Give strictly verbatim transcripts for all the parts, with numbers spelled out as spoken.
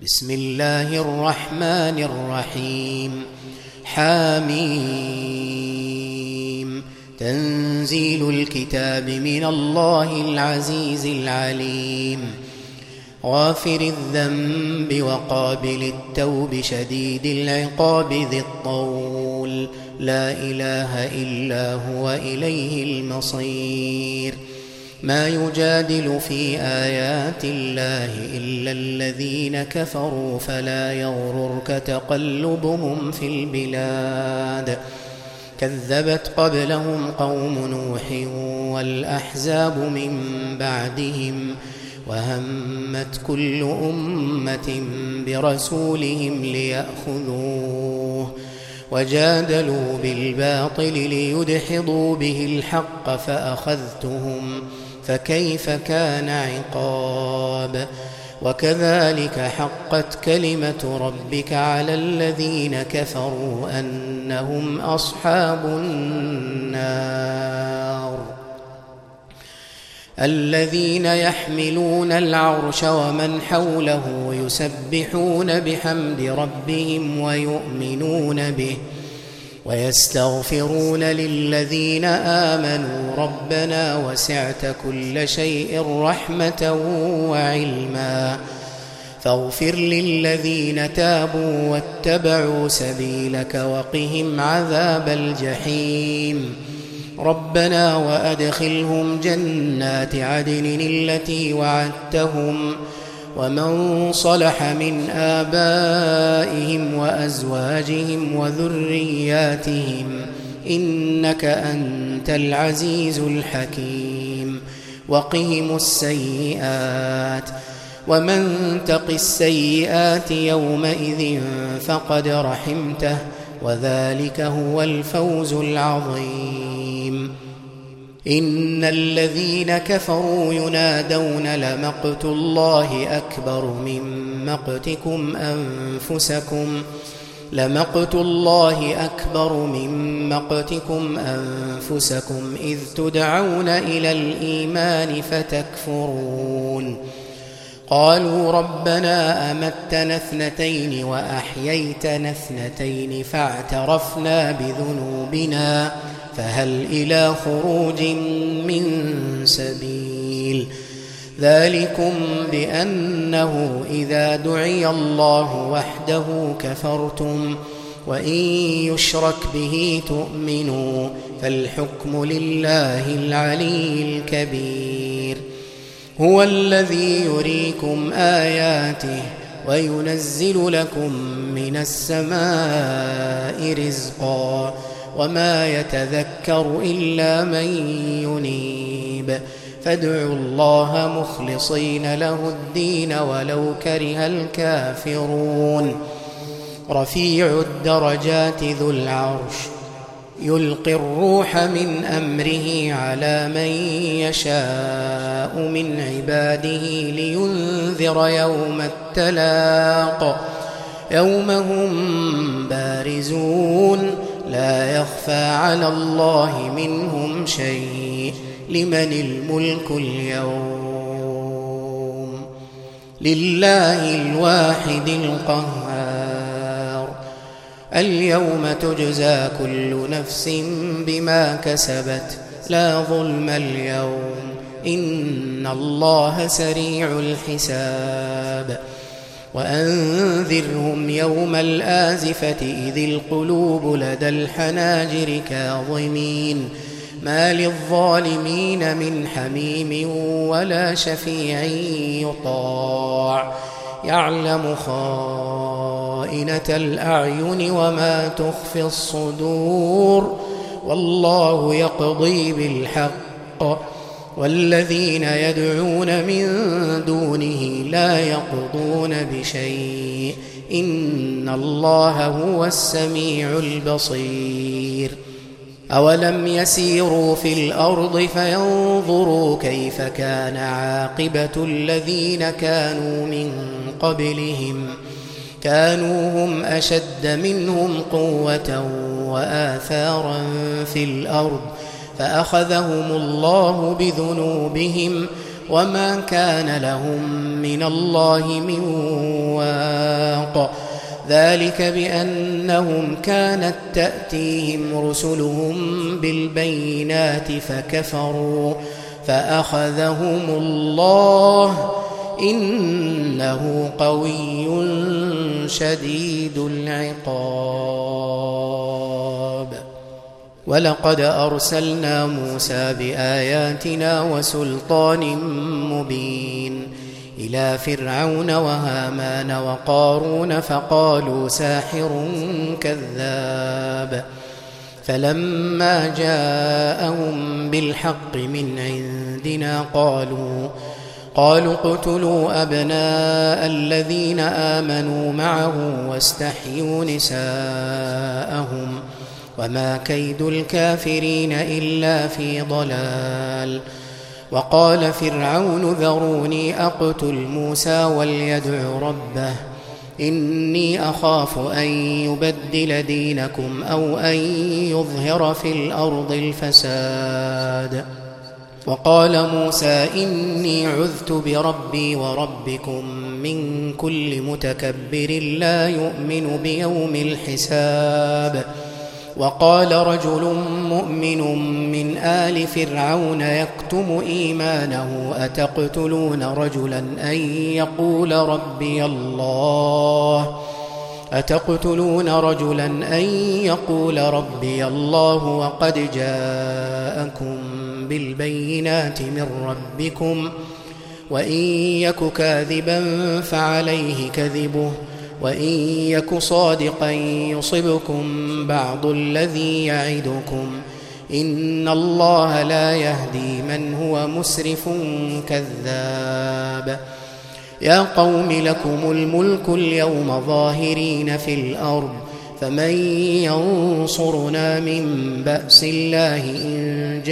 بسم الله الرحمن الرحيم. حاميم. تنزيل الكتاب من الله العزيز العليم. غافر الذنب وقابل التوب شديد العقاب ذي الطول، لا إله إلا هو إليه المصير. ما يجادل في آيات الله إلا الذين كفروا فلا يغررك تقلبهم في البلاد. كذبت قبلهم قوم نوح والأحزاب من بعدهم، وهمت كل أمة برسولهم ليأخذوه، وجادلوا بالباطل ليدحضوا به الحق فأخذتهم، فكيف كان عقاب. وكذلك حقت كلمة ربك على الذين كفروا أنهم أصحاب النار. الذين يحملون العرش ومن حوله يسبحون بحمد ربهم ويؤمنون به ويستغفرون للذين آمنوا ربنا وسعت كل شيء رحمة وعلما فاغفر للذين تابوا واتبعوا سبيلك وقهم عذاب الجحيم. ربنا وأدخلهم جنات عدن التي وعدتهم ومن صلح من آبائهم وأزواجهم وذرياتهم إنك أنت العزيز الحكيم. وقهم السيئات ومن تق السيئات يومئذ فقد رحمته وذلك هو الفوز العظيم. إن الذين كفروا ينادون لمقت الله أكبر من مقتكم أنفسكم لمقت الله أكبر من مقتكم أنفسكم إذ تدعون إلى الإيمان فتكفرون. قالوا ربنا أمتنا اثنتين وأحييتنا اثنتين فاعترفنا بذنوبنا فهل إلى خروج من سبيل. ذلكم بأنه إذا دعي الله وحده كفرتم وإن يشرك به تؤمنوا فالحكم لله العلي الكبير. هو الذي يريكم آياته وينزل لكم من السماء رزقا وما يتذكر إلا من ينيب فادعوا الله مخلصين له الدين ولو كره الكافرون. رفيع الدرجات ذو العرش يلقي الروح من أمره على من يشاء من عباده لينذر يوم التلاق يوم هم بارزون لا يخفى على الله منهم شيء. لمن الملك اليوم؟ لله الواحد القهار. اليوم تجزى كل نفس بما كسبت لا ظلم اليوم إن الله سريع الحساب. وأنذرهم يوم الآزفة إذ القلوب لدى الحناجر كاظمين ما للظالمين من حميم ولا شفيع يطاع يعلم خائنة الأعين وما تخفي الصدور والله يقضي بالحق والذين يدعون من دونه لا يقضون بشيء إن الله هو السميع البصير. أولم يسيروا في الأرض فينظروا كيف كان عاقبة الذين كانوا من قبلهم كانوا هم أشد منهم قوة وآثارا في الأرض فأخذهم الله بذنوبهم وما كان لهم من الله من واق بالحق ذلك بأنهم كانت تأتيهم رسلهم بالبينات فكفروا فأخذهم الله إنه قوي شديد العقاب. ولقد أرسلنا موسى بآياتنا وسلطان مبين إلى فرعون وهامان وقارون فقالوا ساحر كذاب فلما جاءهم بالحق من عندنا قالوا قالوا اقتلوا أبناء الذين آمنوا معه واستحيوا نساءهم وما كيد الكافرين إلا في ضلال. وقال فرعون ذروني أقتل موسى وليدع ربه إني أخاف أن يبدل دينكم أو أن يظهر في الأرض الفساد. وقال موسى إني عذت بربي وربكم من كل متكبر لا يؤمن بيوم الحساب. وقال رجل مؤمن من آل فرعون يكتم إيمانه أتقتلون رجلا أن يقول ربي الله أتقتلون رجلا أن يقول ربي الله وقد جاءكم بالبينات من ربكم وإن يك كاذبا فعليه كذبه وإن يك صادقا يصبكم بعض الذي يعدكم إن الله لا يهدي من هو مسرف كذاب. يا قوم لكم الملك اليوم ظاهرين في الأرض فمن ينصرنا من بأس الله إن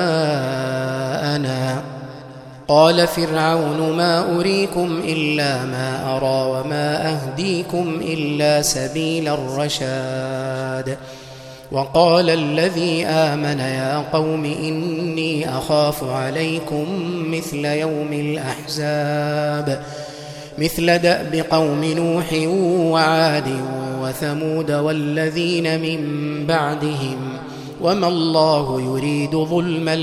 جاءنا. قال فرعون ما أريكم إلا ما أرى وما أهديكم إلا سبيل الرشاد. وقال الذي آمن يا قوم إني أخاف عليكم مثل يوم الأحزاب مثل دأب قوم نوح وعاد وثمود والذين من بعدهم وما الله يريد ظلما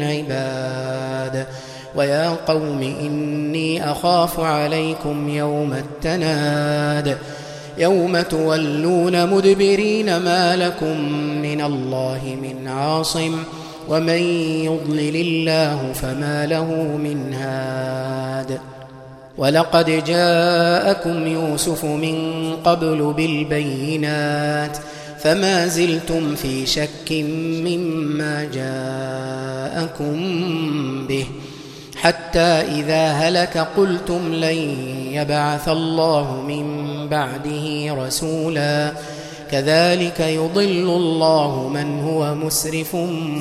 للعباد. ويا قوم إني أخاف عليكم يوم التناد يوم تولون مدبرين ما لكم من الله من عاصم ومن يضلل الله فما له من هاد. ولقد جاءكم يوسف من قبل بالبينات فما زلتم في شك مما جاءكم به حتى إذا هلك قلتم لن يبعث الله من بعده رسولا كذلك يضل الله من هو مسرف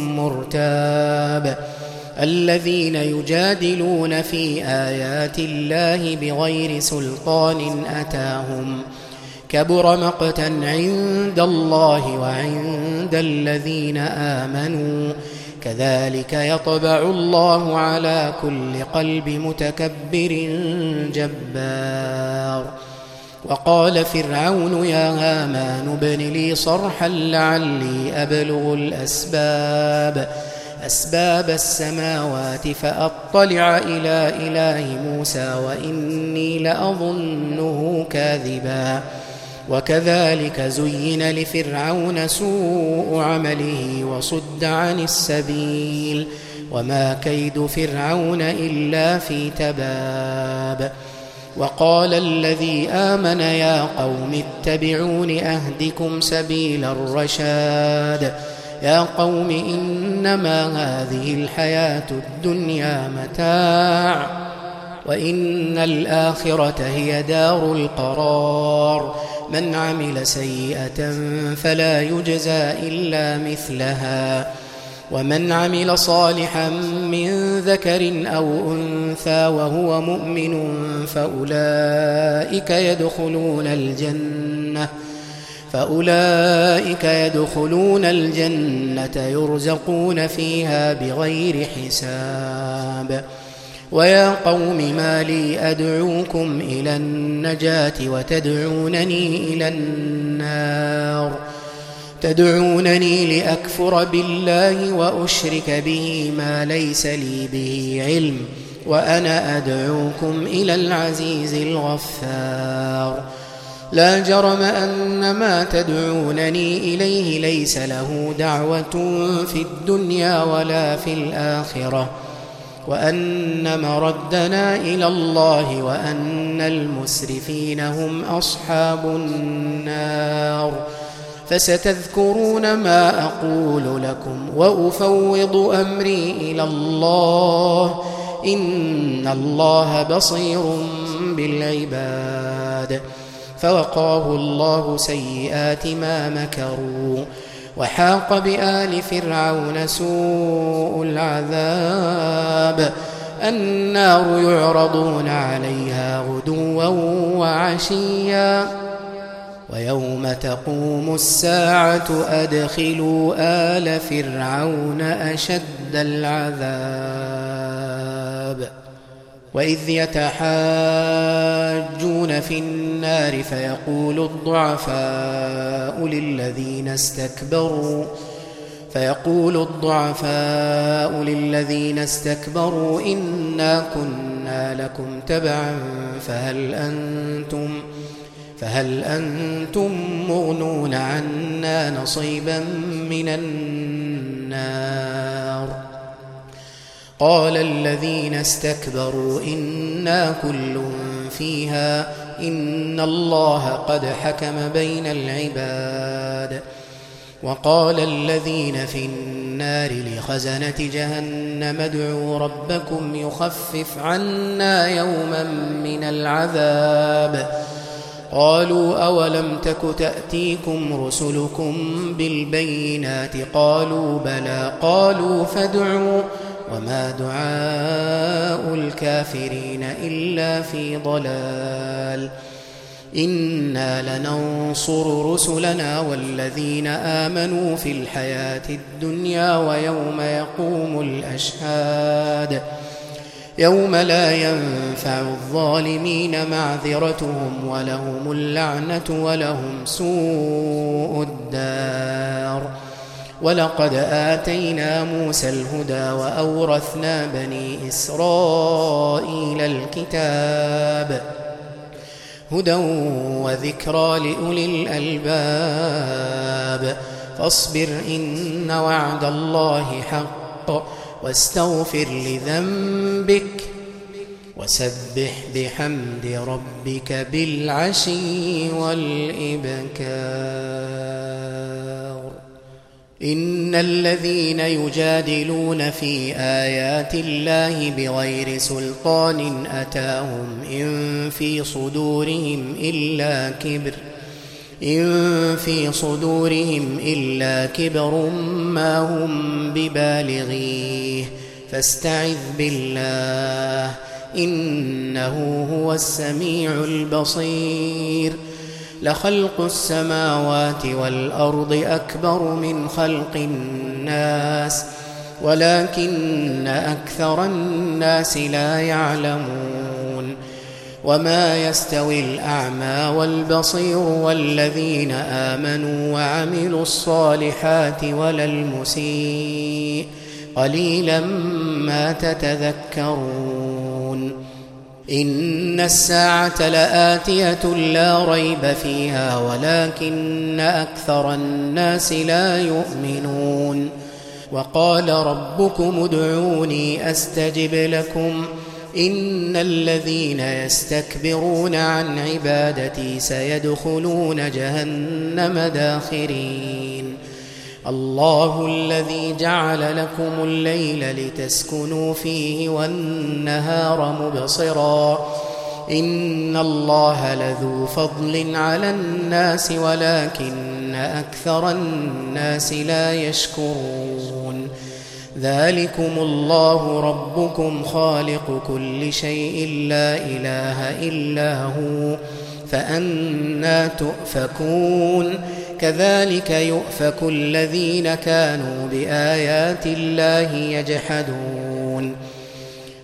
مرتاب. الذين يجادلون في آيات الله بغير سلطان أتاهم كبر مقتا عند الله وعند الذين آمنوا كذلك يطبع الله على كل قلب متكبر جبار. وقال فرعون يا هامان ابن لي صرحا لعلي أبلغ الأسباب أسباب السماوات فأطلع إلى إله موسى وإني لأظنه كاذبا. وكذلك زين لفرعون سوء عمله وصد عن السبيل وما كيد فرعون إلا في تباب. وقال الذي آمن يا قوم اتبعون أهدكم سبيل الرشاد. يا قوم إنما هذه الحياة الدنيا متاع وإن الآخرة هي دار القرار. من عمل سيئة فلا يجزى إلا مثلها ومن عمل صالحا من ذكر أو أنثى وهو مؤمن فأولئك يدخلون الجنة فأولئك يدخلون الجنة يرزقون فيها بغير حساب. ويا قوم ما لي أدعوكم إلى النجاة وتدعونني إلى النار تدعونني لأكفر بالله وأشرك به ما ليس لي به علم وأنا أدعوكم إلى العزيز الغفار لا جرم أن ما تدعونني إليه ليس له دعوة في الدنيا ولا في الآخرة وأن مردنا إلى الله وأن المسرفين هم أصحاب النار فستذكرون ما أقول لكم وأفوض أمري إلى الله إن الله بصير بالعباد فوقاه الله سيئات ما مكروا وحاق بآل فرعون سوء العذاب النار يعرضون عليها غدوا وعشيا ويوم تقوم الساعة أدخلوا آل فرعون أشد العذاب وإذ يتحاجون في النار فيقول الضعفاء للذين استكبروا فيقول الضعفاء للذين استكبروا إنا كنا لكم تبعا فهل أنتم فهل أنتم مغنون عنا نصيبا من النار قال الذين استكبروا إنا كل فيها إن الله قد حكم بين العباد وقال الذين في النار لخزنة جهنم ادعوا ربكم يخفف عنا يوما من العذاب قالوا أولم تك تأتيكم رسلكم بالبينات قالوا بلى قالوا فادعوا وما دعاء الكافرين إلا في ضلال إنا لننصر رسلنا والذين آمنوا في الحياة الدنيا ويوم يقوم الأشهاد يوم لا ينفع الظالمين معذرتهم ولهم اللعنة ولهم سوء الدار ولقد آتينا موسى الهدى وأورثنا بني إسرائيل الكتاب هدى وذكرى لأولي الألباب فاصبر إن وعد الله حق واستغفر لذنبك وسبح بحمد ربك بالعشي والإبكار إن الذين يجادلون في آيات الله بغير سلطان أتاهم إن في صدورهم إلا كبر إن في صدورهم إلا كبر ما هم ببالغيه فاستعذ بالله إنه هو السميع البصير لخلق السماوات والأرض أكبر من خلق الناس ولكن أكثر الناس لا يعلمون وما يستوي الأعمى والبصير والذين آمنوا وعملوا الصالحات ولا المسيء قليلا ما تتذكرون إن الساعة لآتية لا ريب فيها ولكن أكثر الناس لا يؤمنون وقال ربكم ادعوني أستجب لكم إن الذين يستكبرون عن عبادتي سيدخلون جهنم داخرين الله الذي جعل لكم الليل لتسكنوا فيه والنهار مبصرا إن الله لذو فضل على الناس ولكن أكثر الناس لا يشكرون ذلكم الله ربكم خالق كل شيء لا إله إلا هو فأنى تؤفكون كذلك يؤفك الذين كانوا بآيات الله يجحدون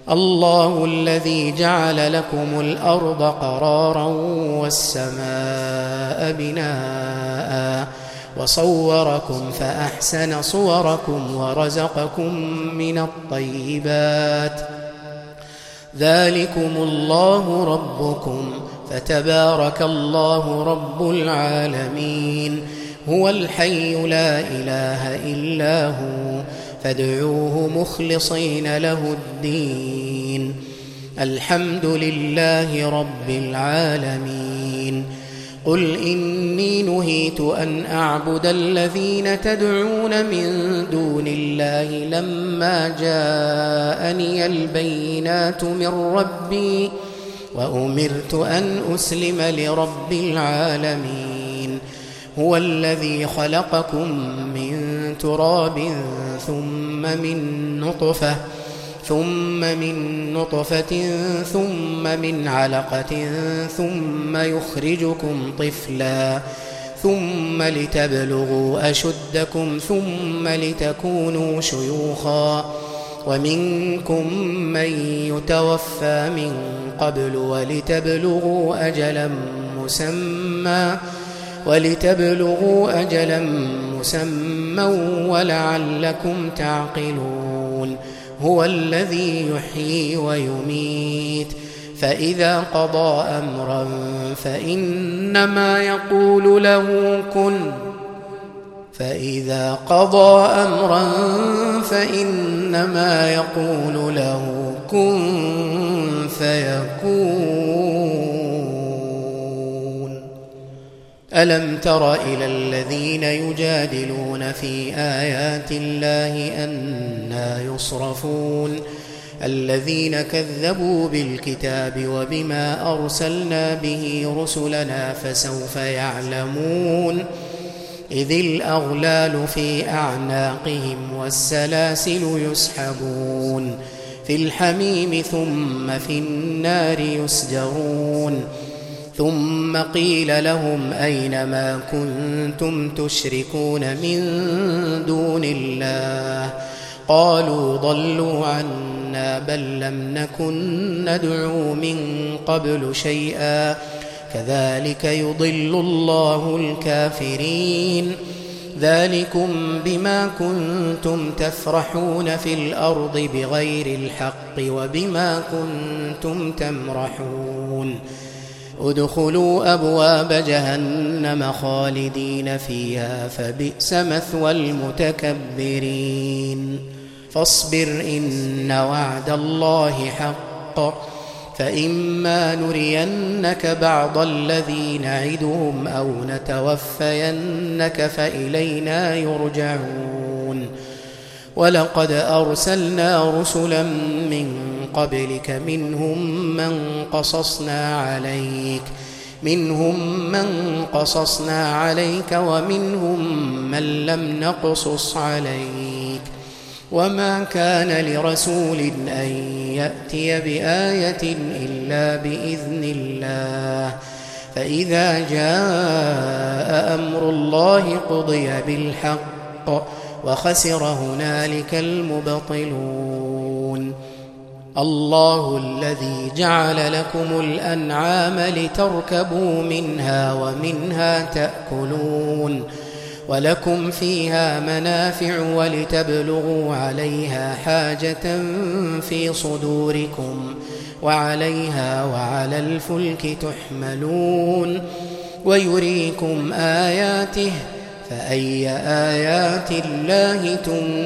الله الذي جعل لكم الأرض قرارا والسماء بناء وصوركم فأحسن صوركم ورزقكم من الطيبات ذلكم الله ربكم فتبارك الله رب العالمين هو الحي لا إله إلا هو فادعوه مخلصين له الدين الحمد لله رب العالمين قل إني نهيت أن أعبد الذين تدعون من دون الله لما جاءني البينات من ربي وأمرت أن أسلم لرب العالمين هو الذي خلقكم من تراب ثم من نطفة ثم من نطفة ثم من علقة ثم يخرجكم طفلا ثم لتبلغوا أشدكم ثم لتكونوا شيوخا ومنكم من يتوفى من قبل ولتبلغوا أجلا مسمى ولتبلغوا أجلا مسمى ولعلكم تعقلون هو الذي يحيي ويميت فإذا قضى أمرا فإنما يقول له كن فإذا قضى أمرا فإنما يقول له كن فيكون ألم تر إلى الذين يجادلون في آيات الله أنى يصرفون الذين كذبوا بالكتاب وبما أرسلنا به رسلنا فسوف يعلمون إذ الأغلال في أعناقهم والسلاسل يسحبون في الحميم ثم في النار يسجرون ثم قيل لهم أين ما كنتم تشركون من دون الله قالوا ضلوا عنا بل لم نكن ندعو من قبل شيئا كذلك يضل الله الكافرين ذلكم بما كنتم تفرحون في الأرض بغير الحق وبما كنتم تمرحون ادخلوا أبواب جهنم خالدين فيها فبئس مثوى المتكبرين فاصبر إن وعد الله حق فإما نرينك بعض الذي نعدهم أو نتوفينك فإلينا يرجعون ولقد أرسلنا رسلا من قبلك منهم من قصصنا عليك منهم من قصصنا عليك ومنهم من لم نقصص عليك وما كان لرسول أن يأتي بآية إلا بإذن الله فإذا جاء أمر الله قضي بالحق وخسر هنالك المبطلون الله الذي جعل لكم الأنعام لتركبوا منها ومنها تأكلون ولكم فيها منافع ولتبلغوا عليها حاجة في صدوركم وعليها وعلى الفلك تحملون ويريكم آياته فأي آيات الله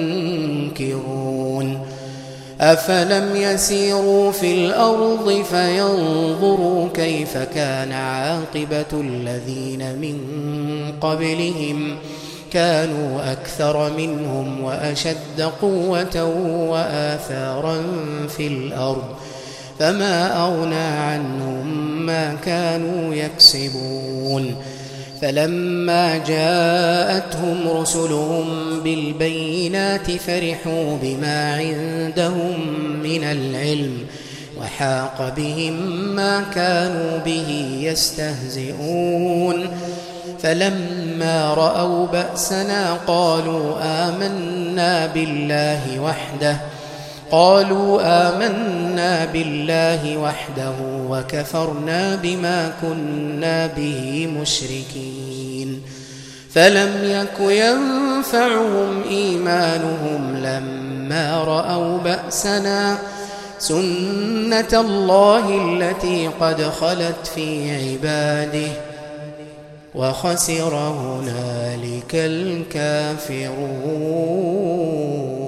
تنكرون أفلم يسيروا في الأرض فينظروا كيف كان عاقبة الذين من قبلهم كانوا أكثر منهم وأشد قوة وآثارا في الأرض فما أغنى عنهم ما كانوا يكسبون فلما جاءتهم رسلهم بالبينات فرحوا بما عندهم من العلم وحاق بهم ما كانوا به يستهزئون فلما رأوا بأسنا قالوا آمنا بالله وحده قالوا آمنا بالله وحده وكفرنا بما كنا به مشركين فلم يك ينفعهم إيمانهم لما رأوا بأسنا سنة الله التي قد خلت في عباده وخسر هنالك الكافرون.